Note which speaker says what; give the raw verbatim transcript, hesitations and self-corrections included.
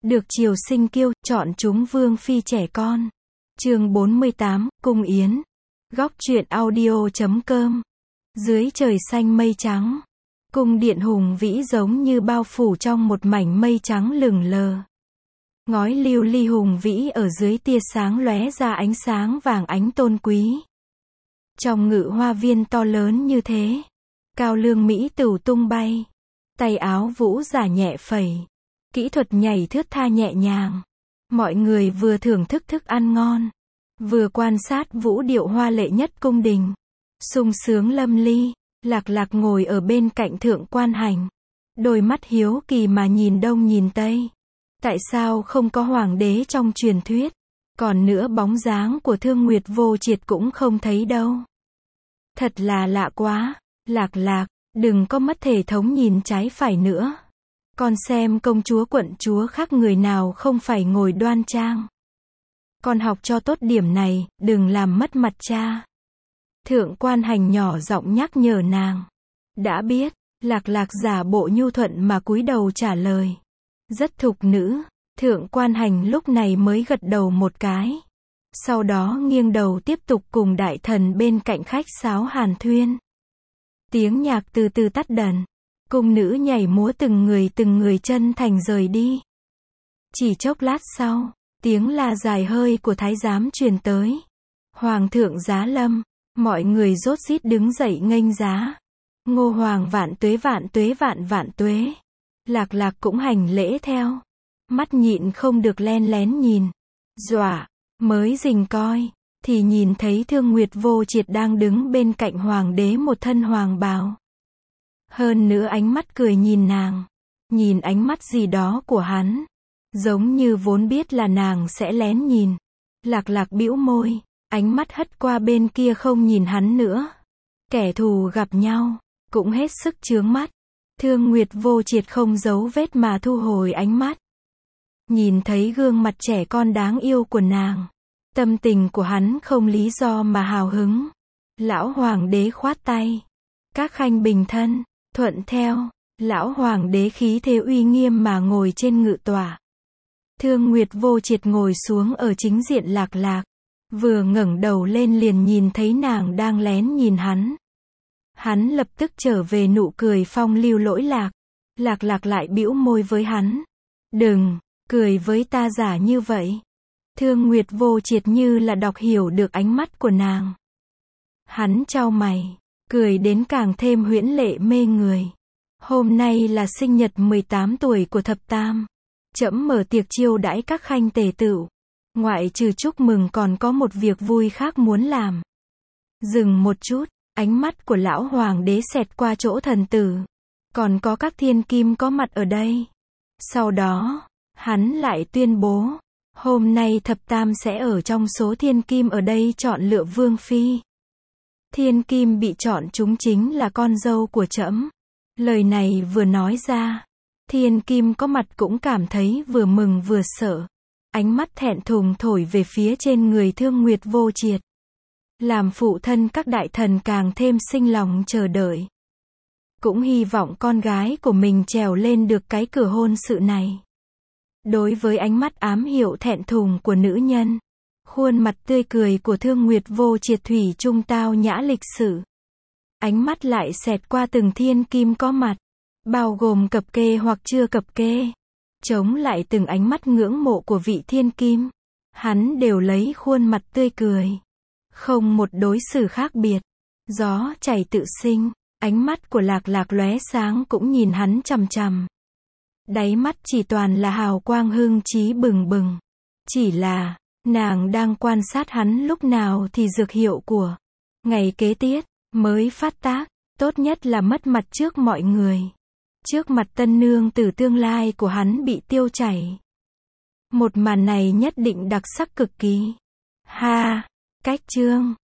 Speaker 1: được triều sinh kiêu, chọn chúng vương phi trẻ con. Chương bốn mươi tám, Cung Yến. Góc truyện audio chấm com. Dưới trời xanh mây trắng, cung điện hùng vĩ giống như bao phủ trong một mảnh mây trắng lửng lờ. Ngói lưu ly hùng vĩ ở dưới tia sáng lóe ra ánh sáng vàng ánh tôn quý. Trong ngự hoa viên to lớn như thế, cao lương mỹ tửu tung bay, tay áo vũ giả nhẹ phẩy, kỹ thuật nhảy thướt tha nhẹ nhàng. Mọi người vừa thưởng thức thức ăn ngon, vừa quan sát vũ điệu hoa lệ nhất cung đình. Sung sướng lâm ly, Lạc Lạc ngồi ở bên cạnh thượng quan hành, đôi mắt hiếu kỳ mà nhìn đông nhìn tây. Tại sao không có hoàng đế trong truyền thuyết? Còn nữa bóng dáng của Thương Nguyệt Vô Triệt cũng không thấy đâu. Thật là lạ quá. Lạc Lạc, đừng có mất thể thống nhìn trái phải nữa. Con xem công chúa quận chúa khác người nào không phải ngồi đoan trang. Con học cho tốt điểm này, đừng làm mất mặt cha. Thượng quan hành nhỏ giọng nhắc nhở nàng. Đã biết. Lạc Lạc giả bộ nhu thuận mà cúi đầu trả lời. Rất thục nữ. Thượng quan hành lúc này mới gật đầu một cái. Sau đó nghiêng đầu tiếp tục cùng đại thần bên cạnh khách sáo hàn thuyên. Tiếng nhạc từ từ tắt dần. Cung nữ nhảy múa từng người từng người chân thành rời đi. Chỉ chốc lát sau, tiếng la dài hơi của thái giám truyền tới. Hoàng thượng giá lâm. Mọi người rốt rít đứng dậy nghênh giá. Ngô hoàng vạn tuế vạn tuế vạn vạn tuế. Lạc Lạc cũng hành lễ theo. Mắt nhịn không được len lén nhìn. Dọa, mới rình coi, thì nhìn thấy Thương Nguyệt Vô Triệt đang đứng bên cạnh hoàng đế một thân hoàng bào. Hơn nữa ánh mắt cười nhìn nàng. Nhìn ánh mắt gì đó của hắn. Giống như vốn biết là nàng sẽ lén nhìn. Lạc Lạc bĩu môi, ánh mắt hất qua bên kia không nhìn hắn nữa. Kẻ thù gặp nhau, cũng hết sức chướng mắt. Thương Nguyệt Vô Triệt không giấu vết mà thu hồi ánh mắt. Nhìn thấy gương mặt trẻ con đáng yêu của nàng, tâm tình của hắn không lý do mà hào hứng. Lão hoàng đế khoát tay. Các khanh bình thân, thuận theo. Lão hoàng đế khí thế uy nghiêm mà ngồi trên ngự tọa. Thương Nguyệt Vô Triệt ngồi xuống ở chính diện Lạc Lạc. Vừa ngẩng đầu lên liền nhìn thấy nàng đang lén nhìn hắn. Hắn lập tức trở về nụ cười phong lưu lỗi lạc. Lạc Lạc lại bĩu môi với hắn. Đừng, cười với ta giả như vậy. Thương Nguyệt Vô Triệt như là đọc hiểu được ánh mắt của nàng. Hắn chau mày, cười đến càng thêm huyễn lệ mê người. Hôm nay là sinh nhật mười tám tuổi của thập tam. Trẫm mở tiệc chiêu đãi các khanh tề tựu. Ngoại trừ chúc mừng còn có một việc vui khác muốn làm. Dừng một chút, ánh mắt của lão hoàng đế xẹt qua chỗ thần tử. Còn có các thiên kim có mặt ở đây. Sau đó, hắn lại tuyên bố, hôm nay thập tam sẽ ở trong số thiên kim ở đây chọn lựa vương phi. Thiên kim bị chọn chúng chính là con dâu của trẫm. Lời này vừa nói ra, thiên kim có mặt cũng cảm thấy vừa mừng vừa sợ. Ánh mắt thẹn thùng thổi về phía trên người Thương Nguyệt Vô Triệt. Làm phụ thân các đại thần càng thêm sinh lòng chờ đợi. Cũng hy vọng con gái của mình trèo lên được cái cửa hôn sự này. Đối với ánh mắt ám hiệu thẹn thùng của nữ nhân, khuôn mặt tươi cười của Thương Nguyệt Vô Triệt thủy chung tao nhã lịch sự. Ánh mắt lại xẹt qua từng thiên kim có mặt, bao gồm cập kê hoặc chưa cập kê. Chống lại từng ánh mắt ngưỡng mộ của vị thiên kim, hắn đều lấy khuôn mặt tươi cười. Không một đối xử khác biệt. Gió chảy tự sinh, ánh mắt của Lạc Lạc lóe sáng cũng nhìn hắn chằm chằm. Đáy mắt chỉ toàn là hào quang hưng trí bừng bừng. Chỉ là, nàng đang quan sát hắn lúc nào thì dược hiệu của ngày kế tiếp mới phát tác, tốt nhất là mất mặt trước mọi người. Trước mặt tân nương tử tương lai của hắn bị tiêu chảy. Một màn này nhất định đặc sắc cực kỳ. Ha, cách chương